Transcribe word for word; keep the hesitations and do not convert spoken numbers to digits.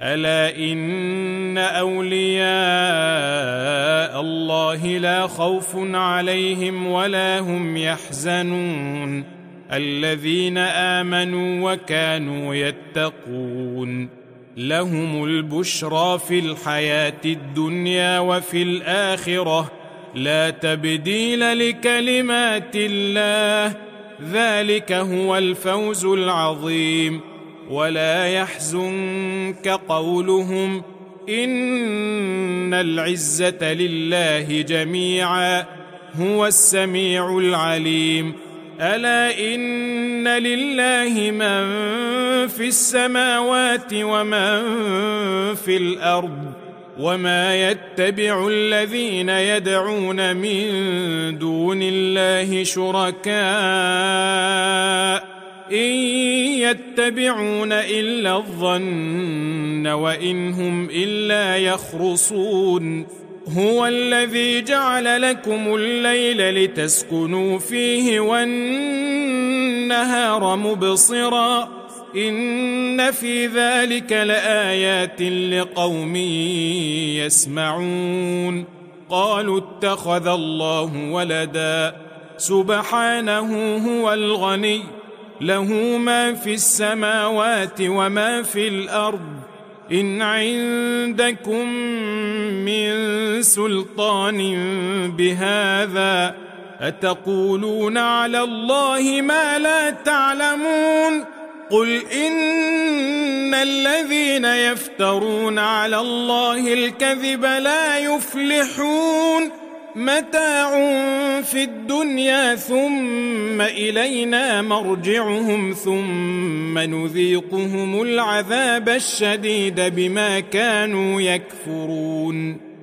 ألا إن أولياء الله لا خوف عليهم ولا هم يحزنون الذين آمنوا وكانوا يتقون لهم البشرى في الحياة الدنيا وفي الآخرة لا تبديل لكلمات الله ذلك هو الفوز العظيم ولا يحزنك قولهم إن العزة لله جميعا هو السميع العليم ألا إن لله من في السماوات ومن في الأرض وما يتبع الذين يدعون من دون الله شركاء إن يتبعون إلا الظن وإن هم إلا يخرصون هو الذي جعل لكم الليل لتسكنوا فيه والنهار مبصرا إن في ذلك لآيات لقوم يسمعون قالوا اتخذ الله ولدا سبحانه هو الغني له ما في السماوات وما في الأرض إن عندكم من سلطان بهذا أتقولون على الله ما لا تعلمون قل إن الذين يفترون على الله الكذب لا يفلحون متاع في الدنيا ثم إلينا مرجعهم ثم نذيقهم العذاب الشديد بما كانوا يكفرون.